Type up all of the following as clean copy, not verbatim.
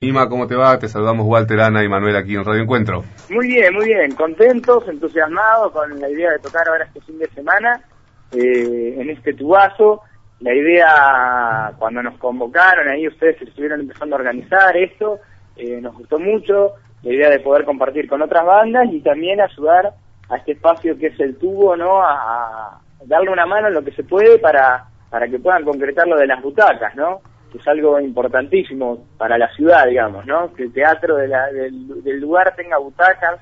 Ima, ¿cómo te va? Te saludamos Walter, Ana y Manuel aquí en Radio Encuentro. Muy bien, contentos, entusiasmados con la idea de tocar ahora este fin de semana en este tubazo. La idea, cuando nos convocaron, ahí ustedes estuvieron empezando a organizar esto, nos gustó mucho, la idea de poder compartir con otras bandas y también ayudar a este espacio que es el tubo, ¿no? A darle una mano en lo que se puede para que puedan concretar lo de las butacas, ¿no? Que es algo importantísimo para la ciudad, digamos, ¿no? Que el teatro del lugar tenga butacas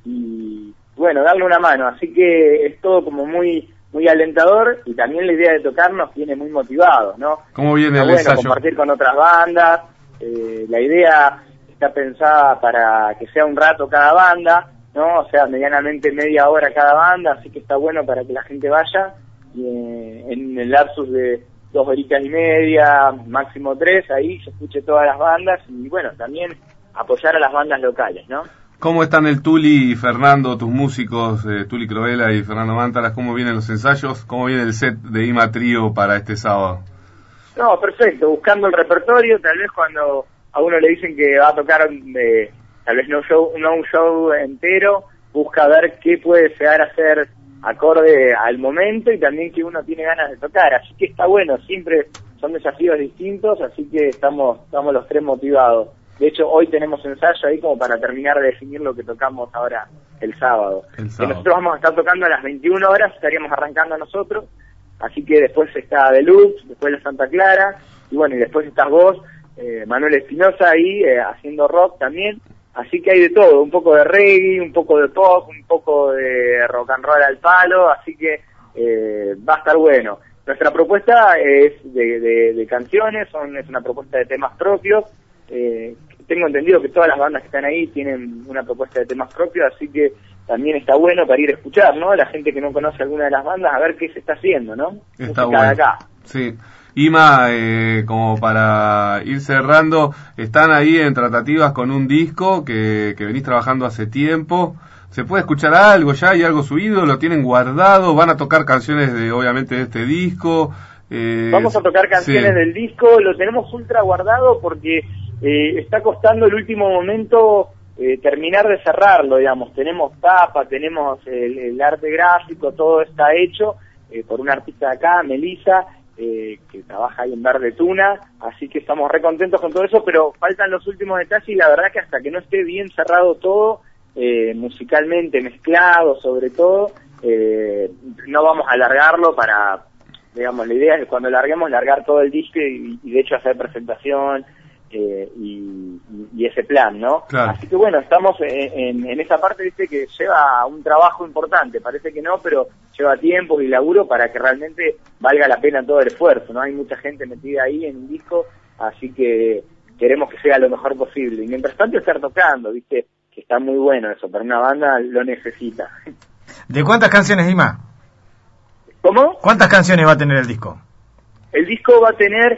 y, bueno, darle una mano. Así que es todo como muy alentador y también la idea de tocar nos tiene muy motivados, ¿no? ¿Cómo viene el ensayo? Compartir con otras bandas. La idea está pensada para que sea un rato cada banda, ¿no? O sea, medianamente media hora cada banda, así que está bueno para que la gente vaya y en el lapsus de 2 horitas y media, máximo 3, ahí se escuche todas las bandas y bueno, también apoyar a las bandas locales, ¿no? ¿Cómo están el Tuli y Fernando, tus músicos, Tuli Crovela y Fernando Mántaras? ¿Cómo vienen los ensayos? ¿Cómo viene el set de Ima Trío para este sábado? No, perfecto, buscando el repertorio, tal vez cuando a uno le dicen que va a tocar, tal vez no un show entero, busca ver qué puede llegar a ser acorde al momento y también que uno tiene ganas de tocar, así que está bueno, siempre son desafíos distintos, así que estamos los tres motivados. De hecho, hoy tenemos ensayo ahí como para terminar de definir lo que tocamos ahora el sábado. Nosotros vamos a estar tocando a las 21 horas, estaríamos arrancando nosotros, así que después está Deluxe, después la Santa Clara, y bueno, y después estás vos, Manuel Espinosa ahí, haciendo rock también. Así que hay de todo, un poco de reggae, un poco de pop, un poco de rock and roll al palo, así que va a estar bueno. Nuestra propuesta es de canciones, es una propuesta de temas propios. Tengo entendido que todas las bandas que están ahí tienen una propuesta de temas propios, así que también está bueno para ir a escuchar, ¿no? La gente que no conoce alguna de las bandas, a ver qué se está haciendo, ¿no? Está bueno. De acá. Sí. Ima, como para ir cerrando, están ahí en tratativas con un disco que venís trabajando hace tiempo. ¿Se puede escuchar algo ya? ¿Hay algo subido? ¿Lo tienen guardado? ¿Van a tocar canciones obviamente de este disco? Vamos a tocar canciones del disco, lo tenemos ultra guardado porque está costando el último momento terminar de cerrarlo, digamos. Tenemos tapa, tenemos el arte gráfico, todo está hecho por una artista de acá, Melissa, que trabaja ahí en Verde Tuna, así que estamos re contentos con todo eso, pero faltan los últimos detalles y la verdad que hasta que no esté bien cerrado todo, musicalmente mezclado sobre todo, no vamos a alargarlo para, digamos, la idea es que cuando larguemos, largar todo el disco y de hecho hacer presentación y ese plan, ¿no? Claro. Así que bueno, estamos en esa parte, viste, que lleva un trabajo importante, parece que no, pero lleva tiempo y laburo para que realmente valga la pena todo el esfuerzo, ¿no? Hay mucha gente metida ahí en un disco, así que queremos que sea lo mejor posible. Y mientras tanto estar tocando, viste, que está muy bueno eso, para una banda lo necesita. ¿De cuántas canciones, Ima? ¿Cómo? ¿Cuántas canciones va a tener el disco? El disco va a tener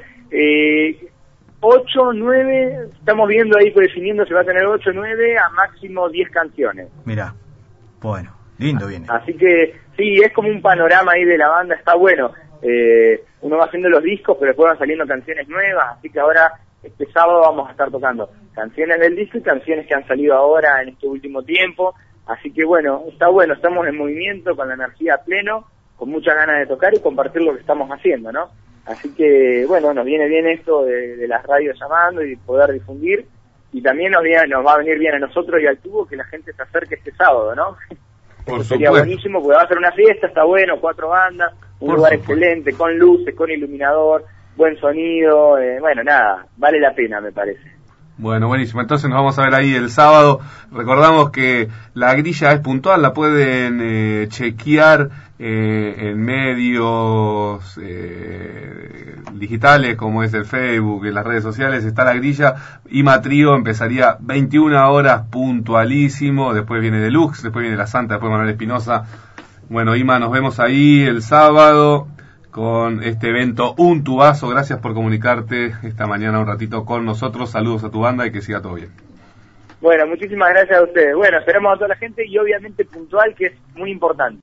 8, 9, estamos viendo ahí, definiendo si va a tener 8, 9, a máximo 10 canciones. Mirá, bueno, lindo viene. Así que sí, es como un panorama ahí de la banda, está bueno. Uno va haciendo los discos, pero después van saliendo canciones nuevas, así que ahora, este sábado vamos a estar tocando canciones del disco y canciones que han salido ahora en este último tiempo. Así que bueno, está bueno, estamos en movimiento, con la energía a pleno, con muchas ganas de tocar y compartir lo que estamos haciendo, ¿no? Así que, bueno, nos viene bien esto de las radios llamando y poder difundir, y también nos va a venir bien a nosotros y al tubo que la gente se acerque este sábado, ¿no? Sería buenísimo, porque va a ser una fiesta, está bueno, 4 bandas, un lugar excelente, con luces, con iluminador, buen sonido, bueno, nada, vale la pena, me parece. Bueno, buenísimo. Entonces nos vamos a ver ahí el sábado. Recordamos que la grilla es puntual, la pueden chequear en medios digitales como es el Facebook, en las redes sociales. Está la grilla. Ima Trío empezaría 21 horas puntualísimo. Después viene Deluxe, después viene La Santa, después Manuel Espinosa. Bueno, Ima, nos vemos ahí el sábado con este evento Un Tubazo. Gracias por comunicarte esta mañana un ratito con nosotros. Saludos a tu banda y que siga todo bien. Bueno, muchísimas gracias a ustedes. Bueno, esperamos a toda la gente y obviamente puntual, que es muy importante.